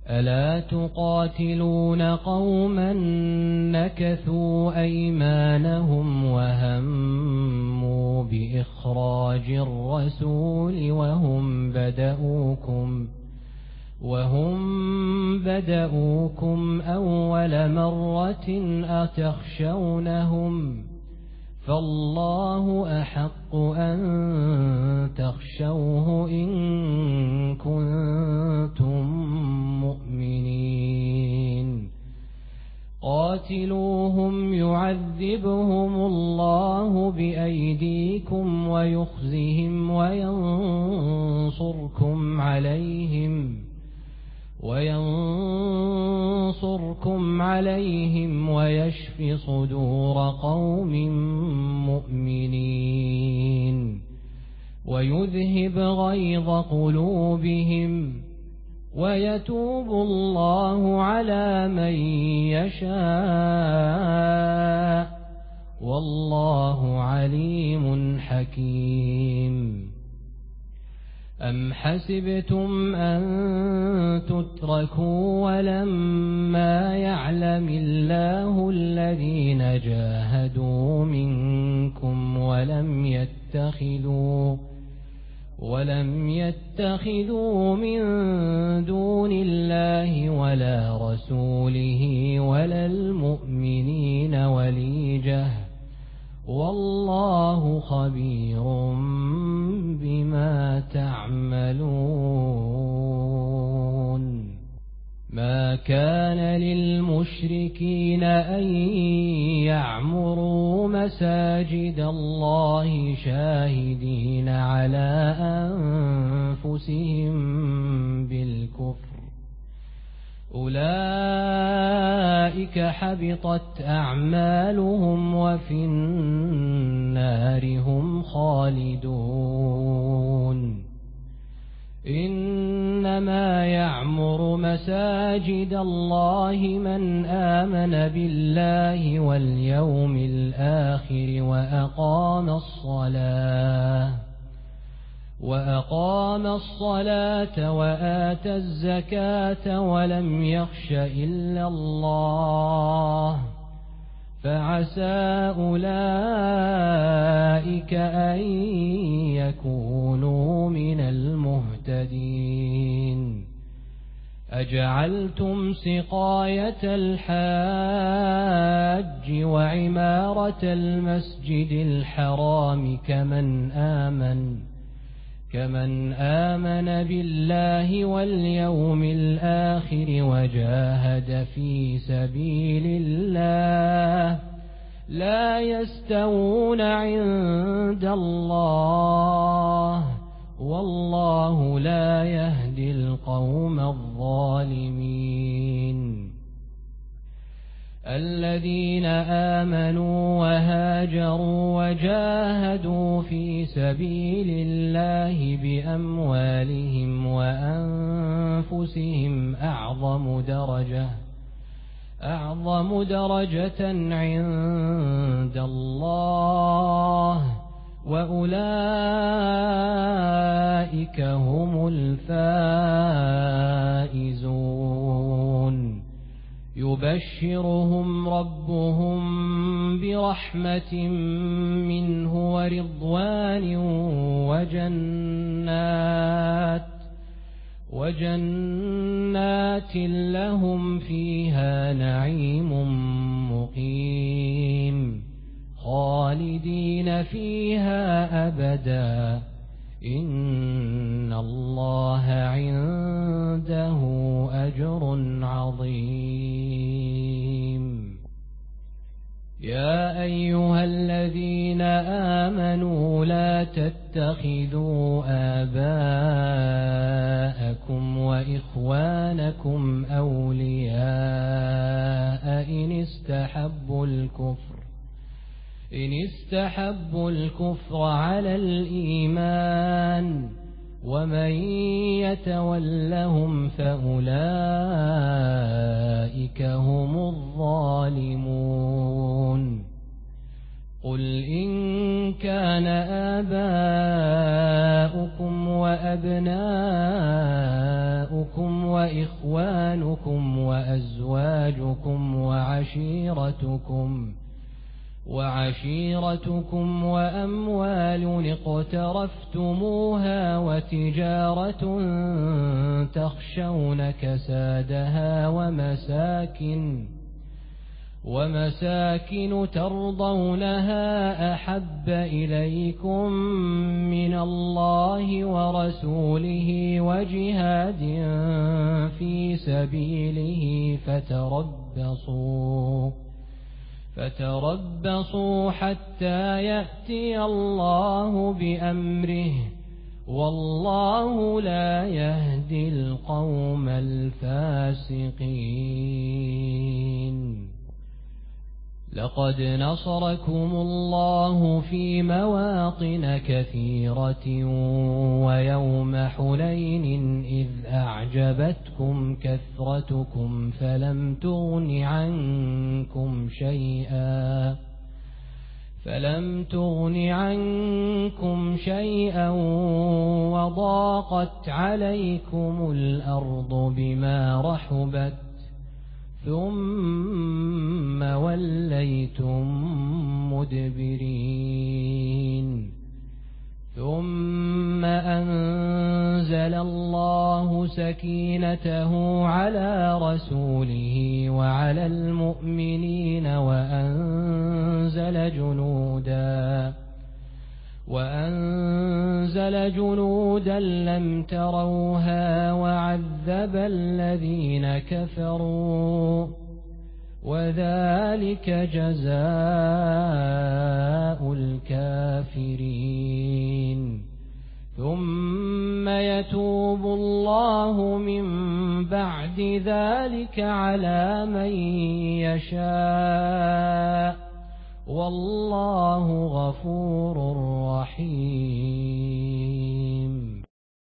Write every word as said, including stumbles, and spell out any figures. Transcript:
ألا تقاتلون قوما نكثوا أيمانهم وهموا بإخراج الرسول وهم بدؤوكم وهم بدؤوكم أول مرة أتخشونهم فالله أحق أن تخشوه إن كنتم مؤمنين قاتلوهم يعذبهم الله بأيديكم ويخزهم وينصركم عليهم وينصركم عليهم ويشف صدور قوم مؤمنين ويذهب غيظ قلوبهم ويتوب الله على من يشاء والله عليم حكيم. أم حسبتم أن تتركوا ولما يعلم الله الذين جاهدوا منكم ولم يتخذوا ولم يتخذوا من دون الله ولا رسوله ولا المؤمنين وليجة والله خبير بما تعملون. ما كان للمشركين أن يعمروا مساجد الله شاهدين على أنفسهم بالكفر أولئك حبطت أعمالهم وفي النار هم خالدون. إنما يعمر مساجد الله من آمن بالله واليوم الآخر وأقام الصلاة وأقام الصلاة وآتى الزكاة ولم يخش إلا الله فعسى أولئك أن يكونوا من المهتدين. أجعلتم سقاية الحاج وعمارة المسجد الحرام كمن آمن كمن آمن بالله واليوم الآخر وجاهد في سبيل الله لا يستوون عند الله والله لا يهدي القوم الظالمين. الذين آمنوا وهاجروا وجاهدوا في سبيل الله بأموالهم وأنفسهم أعظم درجة أعظم درجة عند الله وأولئك هم الفائزون. يبشرهم ربهم برحمة منه ورضوان وجنات وجنات لهم فيها نعيم مقيم خالدين فيها أبدا إن الله عنده أجر عظيم. يا أيها الذين آمنوا لا تتخذوا آباءكم وإخوانكم أولياء إن استحبوا الكفر إن استحبوا الكفر على الإيمان ومن يتولهم فأولئك هم الظالمون. قل إن كان آباؤكم وأبناؤكم وإخوانكم وأزواجكم وعشيرتكم وعشيرتكم وأموال اقترفتموها وتجارة تخشون كسادها ومساكن ومساكن ترضونها أحب إليكم من الله ورسوله وجهاد في سبيله فتربصوا فتربصوا حتى يأتي الله بأمره والله لا يهدي القوم الفاسقين. لقد نصركم الله في مواطن كثيرة ويوم حنين إذ أعجبتكم كثرتكم فلم تغن عنكم شيئا فلم تغن عنكم شيئا وضاقت عليكم الأرض بما رحبت ثم وليتم مدبرين. ثم أنزل الله سكينته على رسوله وعلى المؤمنين وأنزل جنودا وأنزل جنودا لم تروها وعذب الذين كفروا وذلك جزاء الكافرين. ثم يتوب الله من بعد ذلك على من يشاء والله غفور